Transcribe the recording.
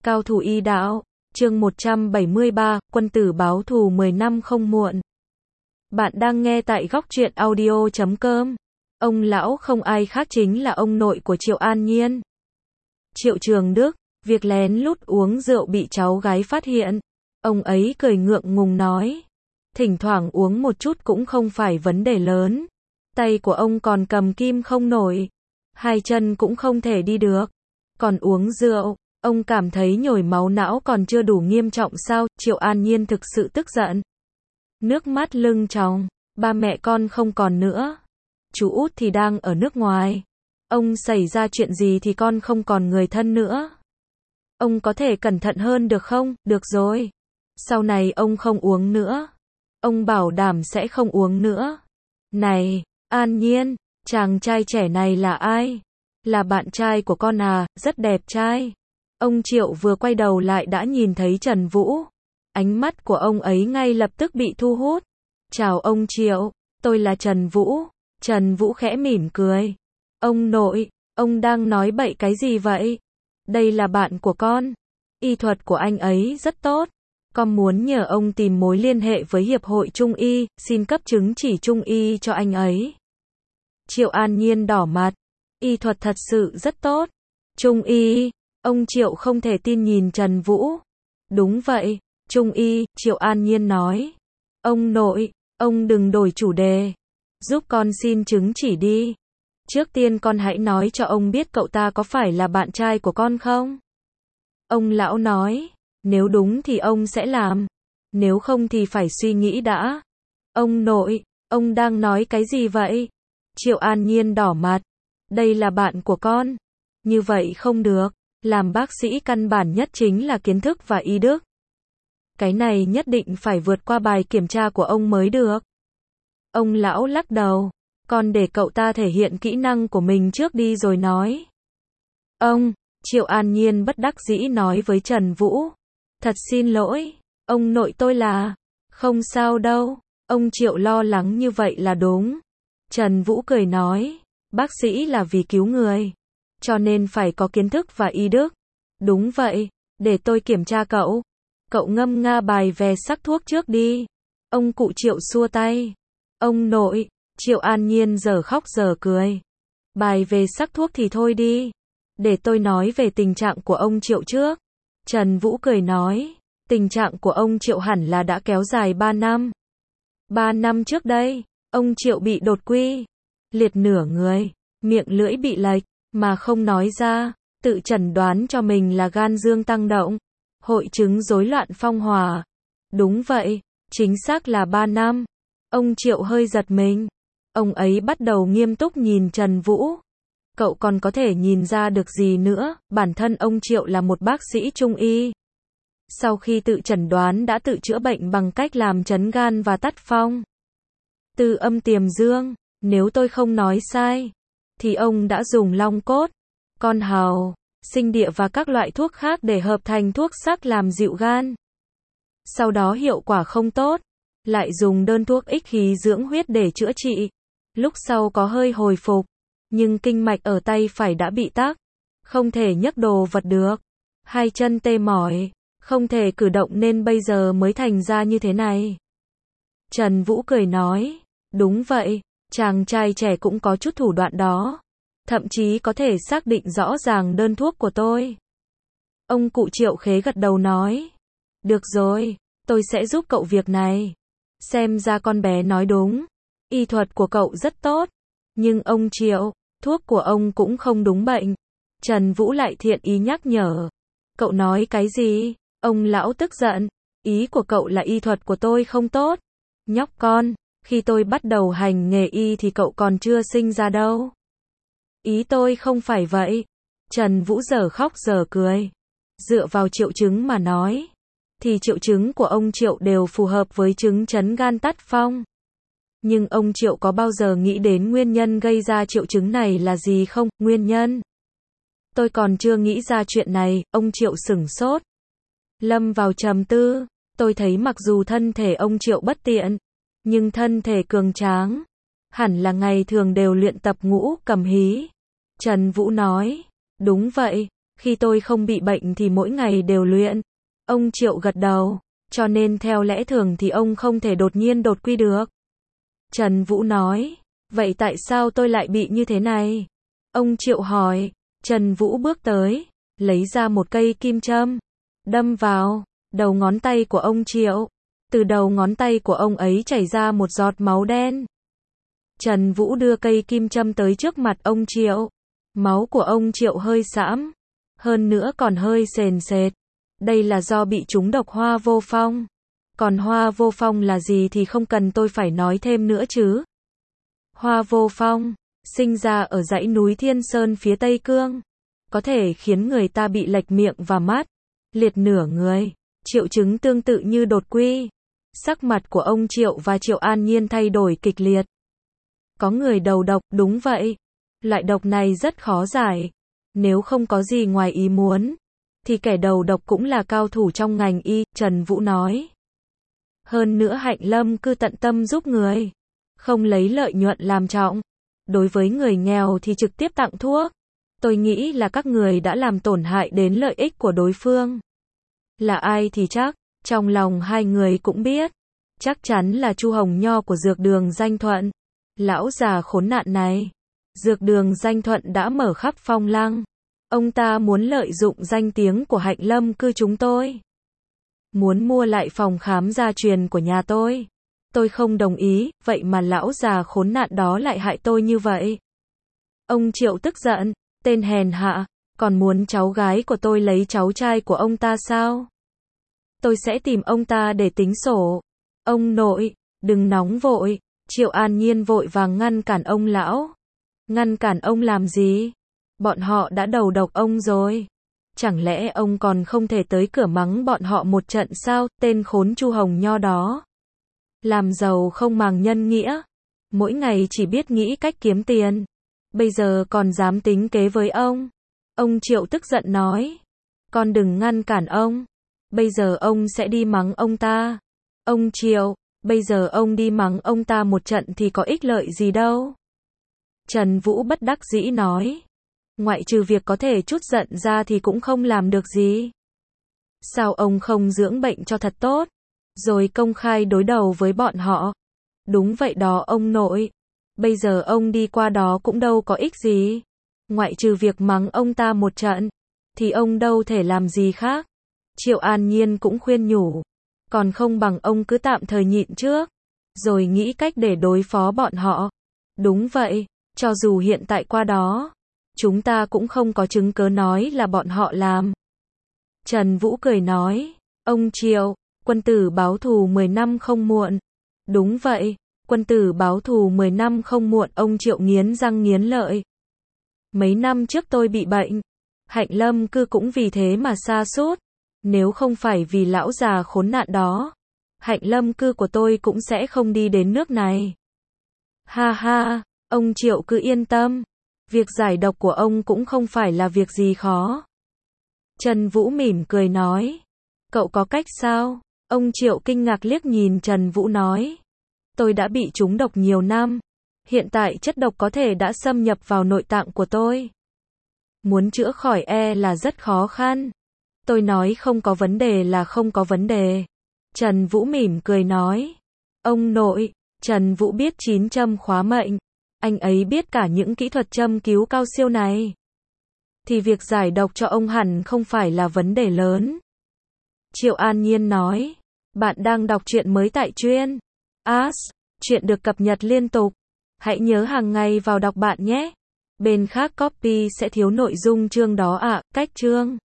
Cao thủ y đạo, chương 173, quân tử báo thù 10 năm không muộn. Bạn đang nghe tại góc truyện audio.com. Ông lão không ai khác chính là ông nội của Triệu An Nhiên. Triệu Trường Đức, việc lén lút uống rượu bị cháu gái phát hiện. Ông ấy cười ngượng ngùng nói. Thỉnh thoảng uống một chút cũng không phải vấn đề lớn. Tay của ông còn cầm kim không nổi. Hai chân cũng không thể đi được. Còn uống rượu, ông cảm thấy nhồi máu não còn chưa đủ nghiêm trọng sao? Triệu An Nhiên thực sự tức giận. Nước mắt lưng tròng, ba mẹ con không còn nữa. Chú út thì đang ở nước ngoài. Ông xảy ra chuyện gì thì con không còn người thân nữa. Ông có thể cẩn thận hơn được không? Được rồi. Sau này ông không uống nữa. Ông bảo đảm sẽ không uống nữa. Này, An Nhiên, chàng trai trẻ này là ai? Là bạn trai của con à, rất đẹp trai. Ông Triệu vừa quay đầu lại đã nhìn thấy Trần Vũ. Ánh mắt của ông ấy ngay lập tức bị thu hút. Chào ông Triệu, tôi là Trần Vũ. Trần Vũ khẽ mỉm cười. Ông nội, ông đang nói bậy cái gì vậy? Đây là bạn của con. Y thuật của anh ấy rất tốt. Con muốn nhờ ông tìm mối liên hệ với Hiệp hội Trung y, xin cấp chứng chỉ Trung y cho anh ấy. Triệu An Nhiên đỏ mặt. Y thuật thật sự rất tốt. Trung y, ông Triệu không thể tin nhìn Trần Vũ. Đúng vậy, Trung y, Triệu An Nhiên nói. Ông nội, ông đừng đổi chủ đề. Giúp con xin chứng chỉ đi. Trước tiên con hãy nói cho ông biết cậu ta có phải là bạn trai của con không? Ông lão nói, nếu đúng thì ông sẽ làm. Nếu không thì phải suy nghĩ đã. Ông nội, ông đang nói cái gì vậy? Triệu An Nhiên đỏ mặt. Đây là bạn của con. Như vậy không được. Làm bác sĩ căn bản nhất chính là kiến thức và y đức. Cái này nhất định phải vượt qua bài kiểm tra của ông mới được. Ông lão lắc đầu. Con để cậu ta thể hiện kỹ năng của mình trước đi rồi nói. Ông, Triệu An Nhiên bất đắc dĩ nói với Trần Vũ. Thật xin lỗi, ông nội tôi là. Không sao đâu, ông Triệu lo lắng như vậy là đúng. Trần Vũ cười nói. Bác sĩ là vì cứu người. Cho nên phải có kiến thức và y đức. Đúng vậy, để tôi kiểm tra cậu. Cậu ngâm nga bài về sắc thuốc trước đi. Ông cụ Triệu xua tay. Ông nội, Triệu An Nhiên giờ khóc giờ cười. Bài về sắc thuốc thì thôi đi. Để tôi nói về tình trạng của ông Triệu trước. Trần Vũ cười nói. Tình trạng của ông Triệu hẳn là đã kéo dài 3 năm. 3 năm trước đây, ông Triệu bị đột quỵ. Liệt nửa người, miệng lưỡi bị lệch, mà không nói ra, tự chẩn đoán cho mình là gan dương tăng động, hội chứng rối loạn phong hỏa. Đúng vậy, chính xác là 3 năm. Ông Triệu hơi giật mình. Ông ấy bắt đầu nghiêm túc nhìn Trần Vũ. Cậu còn có thể nhìn ra được gì nữa, bản thân ông Triệu là một bác sĩ Trung y. Sau khi tự chẩn đoán đã tự chữa bệnh bằng cách làm chấn gan và tắt phong. Từ âm tiềm dương. Nếu tôi không nói sai, thì ông đã dùng long cốt, con hàu, sinh địa và các loại thuốc khác để hợp thành thuốc sắc làm dịu gan. Sau đó hiệu quả không tốt, lại dùng đơn thuốc ích khí dưỡng huyết để chữa trị. Lúc sau có hơi hồi phục, nhưng kinh mạch ở tay phải đã bị tắc, không thể nhấc đồ vật được. Hai chân tê mỏi, không thể cử động nên bây giờ mới thành ra như thế này. Trần Vũ cười nói, đúng vậy. Chàng trai trẻ cũng có chút thủ đoạn đó. Thậm chí có thể xác định rõ ràng đơn thuốc của tôi. Ông cụ Triệu khế gật đầu nói. Được rồi, tôi sẽ giúp cậu việc này. Xem ra con bé nói đúng. Y thuật của cậu rất tốt. Nhưng ông Triệu, thuốc của ông cũng không đúng bệnh. Trần Vũ lại thiện ý nhắc nhở. Cậu nói cái gì? Ông lão tức giận. Ý của cậu là y thuật của tôi không tốt. Nhóc con. Khi tôi bắt đầu hành nghề y thì cậu còn chưa sinh ra đâu. Ý tôi không phải vậy. Trần Vũ giờ khóc giờ cười. Dựa vào triệu chứng mà nói, thì triệu chứng của ông Triệu đều phù hợp với chứng chấn gan tắt phong. Nhưng ông Triệu có bao giờ nghĩ đến nguyên nhân gây ra triệu chứng này là gì không? Nguyên nhân? Tôi còn chưa nghĩ ra chuyện này, ông Triệu sửng sốt. Lâm vào trầm tư, tôi thấy mặc dù thân thể ông Triệu bất tiện, nhưng thân thể cường tráng, hẳn là ngày thường đều luyện tập ngũ cầm hí. Trần Vũ nói, đúng vậy, Khi tôi không bị bệnh thì mỗi ngày đều luyện. Ông Triệu gật đầu. Cho nên theo lẽ thường thì ông không thể đột nhiên đột quy được. Trần Vũ nói. Vậy tại sao tôi lại bị như thế này? Ông Triệu hỏi. Trần Vũ bước tới, lấy ra một cây kim châm, đâm vào đầu ngón tay của ông Triệu. Từ đầu ngón tay của ông ấy chảy ra một giọt máu đen. Trần Vũ đưa cây kim châm tới trước mặt ông Triệu. Máu của ông Triệu hơi sẫm, hơn nữa còn hơi sền sệt. Đây là do bị trúng độc hoa vô phong. Còn hoa vô phong là gì thì không cần tôi phải nói thêm nữa chứ. Hoa vô phong sinh ra ở dãy núi Thiên Sơn phía Tây Cương, có thể khiến người ta bị lệch miệng và mắt, liệt nửa người, triệu chứng tương tự như đột quỵ. Sắc mặt của ông Triệu và Triệu An Nhiên thay đổi kịch liệt. Có người đầu độc, đúng vậy. Loại độc này rất khó giải. Nếu không có gì ngoài ý muốn, thì kẻ đầu độc cũng là cao thủ trong ngành y, Trần Vũ nói. Hơn nữa Hạnh Lâm cứ tận tâm giúp người, không lấy lợi nhuận làm trọng. Đối với người nghèo thì trực tiếp tặng thuốc. Tôi nghĩ là các người đã làm tổn hại đến lợi ích của đối phương. Là ai thì chắc, trong lòng hai người cũng biết. Chắc chắn là Chu Hồng Nho của Dược Đường Danh Thuận. Lão già khốn nạn này. Dược Đường Danh Thuận đã mở khắp Phong Lăng. Ông ta muốn lợi dụng danh tiếng của Hạnh Lâm cư chúng tôi. Muốn mua lại phòng khám gia truyền của nhà tôi. Tôi không đồng ý, vậy mà lão già khốn nạn đó lại hại tôi như vậy. Ông Triệu tức giận, tên hèn hạ, còn muốn cháu gái của tôi lấy cháu trai của ông ta sao? Tôi sẽ tìm ông ta để tính sổ. Ông nội, đừng nóng vội. Triệu An Nhiên vội vàng ngăn cản ông lão. Ngăn cản ông làm gì? Bọn họ đã đầu độc ông rồi. Chẳng lẽ ông còn không thể tới cửa mắng bọn họ một trận sao? Tên khốn Chu Hồng Nho đó. Làm giàu không màng nhân nghĩa. Mỗi ngày chỉ biết nghĩ cách kiếm tiền. Bây giờ còn dám tính kế với ông. Ông Triệu tức giận nói. Con đừng ngăn cản ông. Bây giờ ông sẽ đi mắng ông ta. Ông Triệu, bây giờ ông đi mắng ông ta một trận thì có ích lợi gì đâu. Trần Vũ bất đắc dĩ nói. Ngoại trừ việc có thể trút giận ra thì cũng không làm được gì. Sao ông không dưỡng bệnh cho thật tốt, rồi công khai đối đầu với bọn họ? Đúng vậy đó ông nội. Bây giờ ông đi qua đó cũng đâu có ích gì. Ngoại trừ việc mắng ông ta một trận, thì ông đâu thể làm gì khác. Triệu An Nhiên cũng khuyên nhủ. Còn không bằng ông cứ tạm thời nhịn trước, rồi nghĩ cách để đối phó bọn họ. Đúng vậy, cho dù hiện tại qua đó, chúng ta cũng không có chứng cớ nói là bọn họ làm. Trần Vũ cười nói. Ông Triệu, quân tử báo thù 10 năm không muộn. Đúng vậy, quân tử báo thù 10 năm không muộn. Ông Triệu nghiến răng nghiến lợi. Mấy năm trước tôi bị bệnh, Hạnh Lâm cư cũng vì thế mà sa sút. Nếu không phải vì lão già khốn nạn đó, Hạnh Lâm cư của tôi cũng sẽ không đi đến nước này. Ha ha, ông Triệu cứ yên tâm. Việc giải độc của ông cũng không phải là việc gì khó. Trần Vũ mỉm cười nói. Cậu có cách sao? Ông Triệu kinh ngạc liếc nhìn Trần Vũ nói. Tôi đã bị trúng độc nhiều năm. Hiện tại chất độc có thể đã xâm nhập vào nội tạng của tôi. Muốn chữa khỏi là rất khó khăn. Tôi nói không có vấn đề là không có vấn đề. Trần Vũ mỉm cười nói. Ông nội, Trần Vũ biết 9 châm khóa mệnh. Anh ấy biết cả những kỹ thuật châm cứu cao siêu này. Thì việc giải độc cho ông hẳn không phải là vấn đề lớn. Triệu An Nhiên nói. Bạn đang đọc truyện mới tại Truyện As. Truyện được cập nhật liên tục. Hãy nhớ hàng ngày vào đọc bạn nhé. Bên khác copy sẽ thiếu nội dung chương đó ạ. Cách chương